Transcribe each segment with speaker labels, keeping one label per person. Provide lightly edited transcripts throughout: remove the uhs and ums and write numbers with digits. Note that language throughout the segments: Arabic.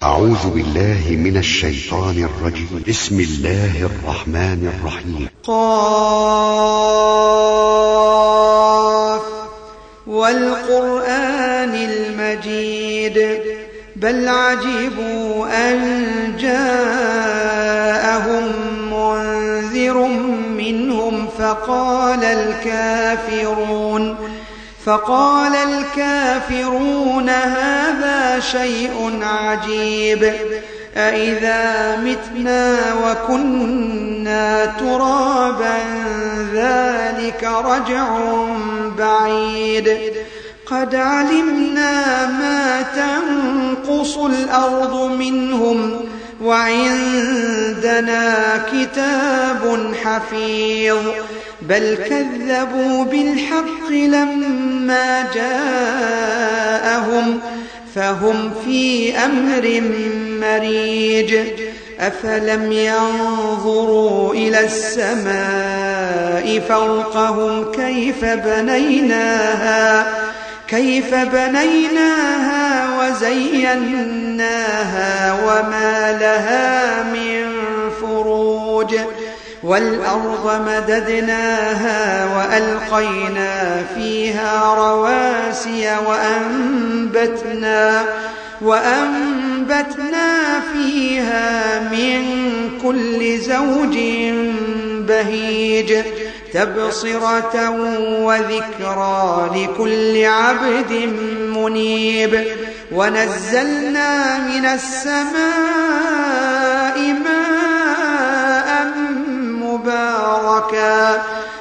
Speaker 1: أعوذ بالله من الشيطان الرجيم. بسم الله الرحمن الرحيم.
Speaker 2: قاف والقرآن المجيد بل عجبوا أن جاءهم منذر منهم فقال الكافرون هذا شيء عجيب أإذا متنا وكنا ترابا ذلك رجع بعيد قد علمنا ما تنقص الأرض منهم وعندنا كتاب حفيظ بل كذبوا بالحق لما جاءهم فهم في أمر مريج أفلم ينظروا إلى السماء فوقهم كيف بنيناها وزيناها وما لها من فروج والأرض مددناها وألقينا فيها رواسي وأنبتنا فيها من كل زوج بهيج تبصرة وذكرى لكل عبد منيب ونزلنا من السماء ماء مباركا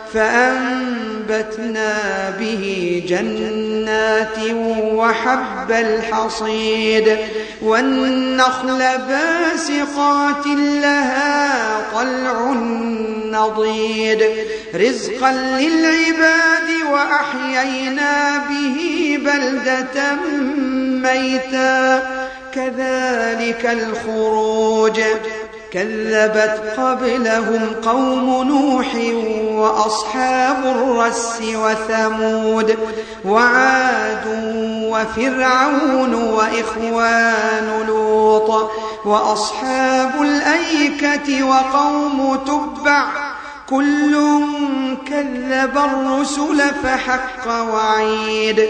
Speaker 2: فأنبتنا به جنات وحب الحصيد والنخل باسقات لها طلع نضيد رزقا للعباد وأحيينا به بلدة ميتا كذلك الخروج كذبت قبلهم قوم نوح وأصحاب الرس وثمود وعاد وفرعون وإخوان لوط وأصحاب الأيكة وقوم تبع كل كذب الرسل فحق وعيد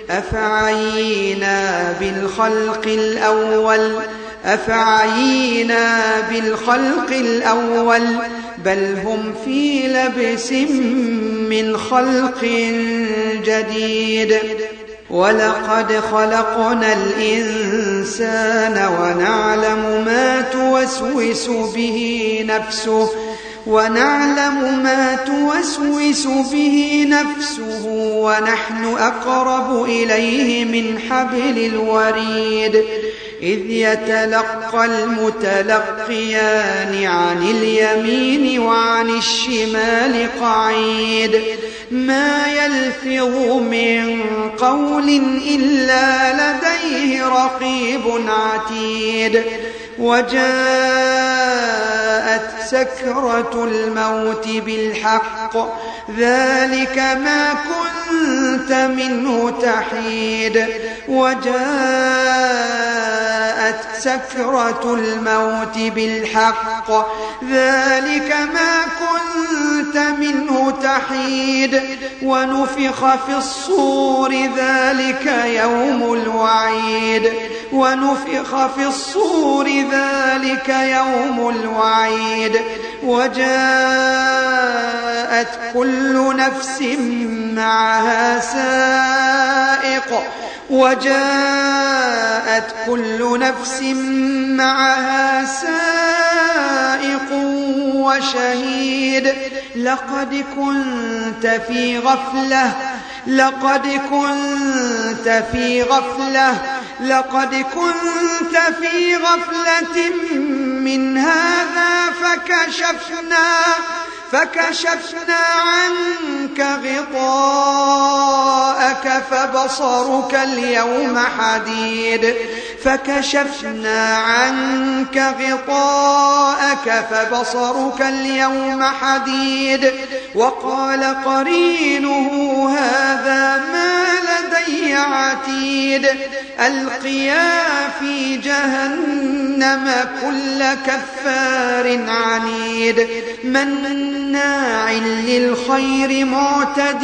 Speaker 2: أفعينا بالخلق الأول بل هم في لبس من خلق جديد ولقد خلقنا الإنسان ونعلم ما توسوس به نفسه ونحن أقرب إليه من حبل الوريد إذ يتلقى المتلقيان عن اليمين وعن الشمال قعيد ما يلفظ من قول إلا لديه رقيب عتيد وجاءت سكرة الموت بالحق ذلك ما كنت منه تحيد وجاءت سكرة الموت بالحق ذلك ما كنت منه تحيد ونفخ في الصور ذلك يوم الوعيد وجاءت كل نفس معها سائق وشهيد لقد كنت في غفلة من هذا فكشفنا عنك غطاءك فبصرك اليوم حديد وقال قرينه هذا ما لدي عتيد ألقيا في جهنم كل كفار عنيد مناع للخير معتد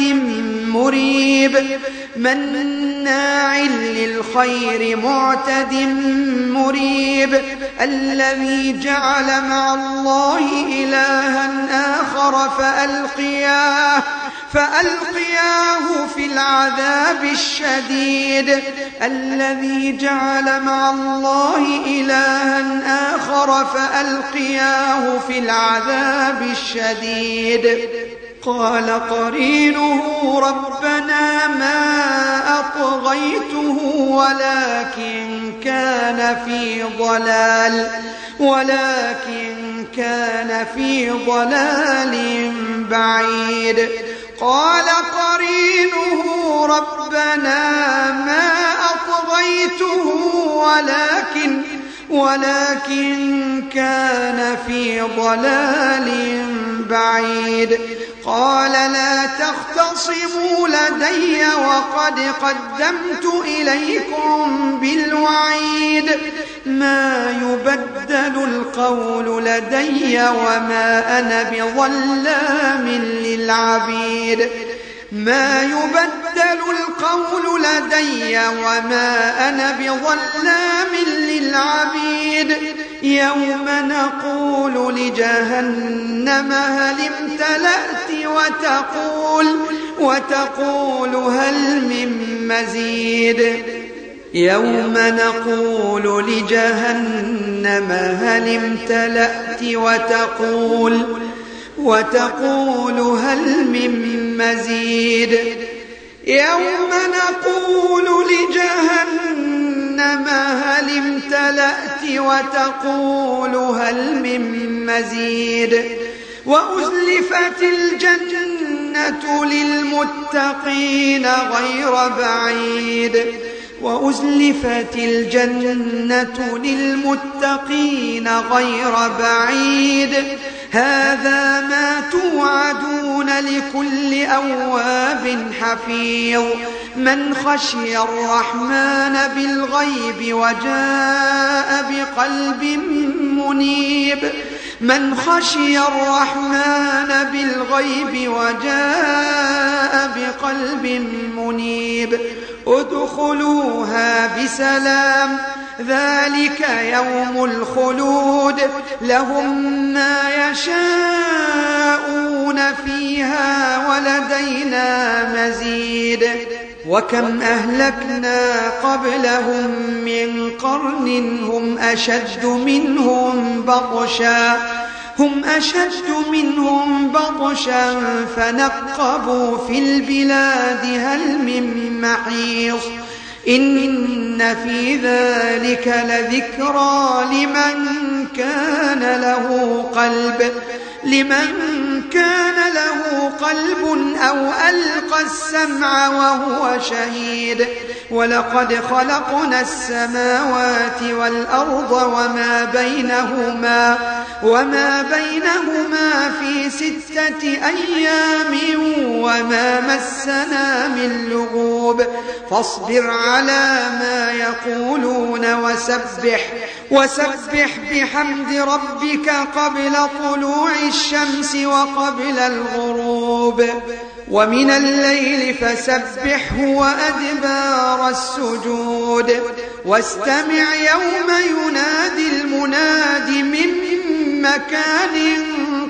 Speaker 2: مريب الذي جعل مع الله إلها آخر فألقياه في العذاب الشديد الذي جعل مع الله إلها آخر فألقياه في العذاب الشديد قال قرينه ربنا ما أطغيته ولكن كان في ضلال بعيد قال قرينه ربنا ما أطغيته ولكن كان في ضلال بعيد قال لا تختصموا لدي وقد قدمت إليكم بالوعيد ما يبدل القول لدي وما أنا بظلام للعبيد يوم نقول لجهنم هل امتلأت وتقول هل من مزيد يوم نقول لجهنم هل امتلأت وتقول هل من مزيد يوم نقول لجهنم هل امتلأت وتقول هل من مزيد وأزلفت الجنة للمتقين غير بعيد هذا ما توعدون لكل أواب حفيظ من خشي الرحمن بالغيب وجاء بقلب منيب ادخلوها بسلام ذلك يوم الخلود لهم ما يشاءون فيها ولدينا مزيد وكم أهلكنا قبلهم من قرن هم أشد منهم بطشا فنقبوا في البلاد هل من محيص إن في ذلك لذكرى لمن كان له قلب أو ألقى السمع وهو شهيد ولقد خلقنا السماوات والأرض وما بينهما في 6 أيام وما مسنا من لغوب فاصبر على ما يقولون وسبح بحمد ربك قبل طلوع الشمس وقبل الغروب ومن الليل فسبحه وأدبار السجود واستمع يوم ينادي المناد من مكان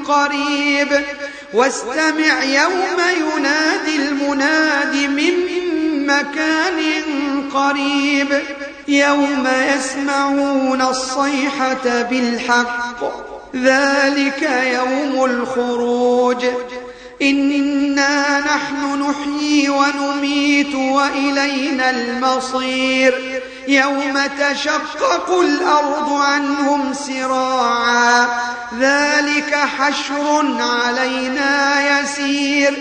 Speaker 2: قريب يوم يسمعون الصيحة بالحق ذلك يوم الخروج إنا نحن نحيي ونميت وإلينا المصير يوم تشقق الأرض عنهم سراعا ذلك حشر علينا يسير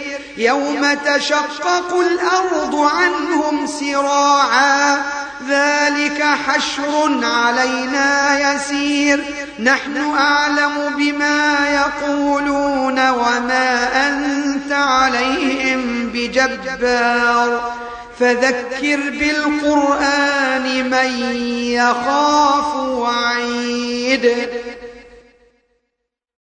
Speaker 2: نحن أعلم بما يقولون وما أنت عليهم بجبار فذكر بالقرآن من يخاف وعيد شديد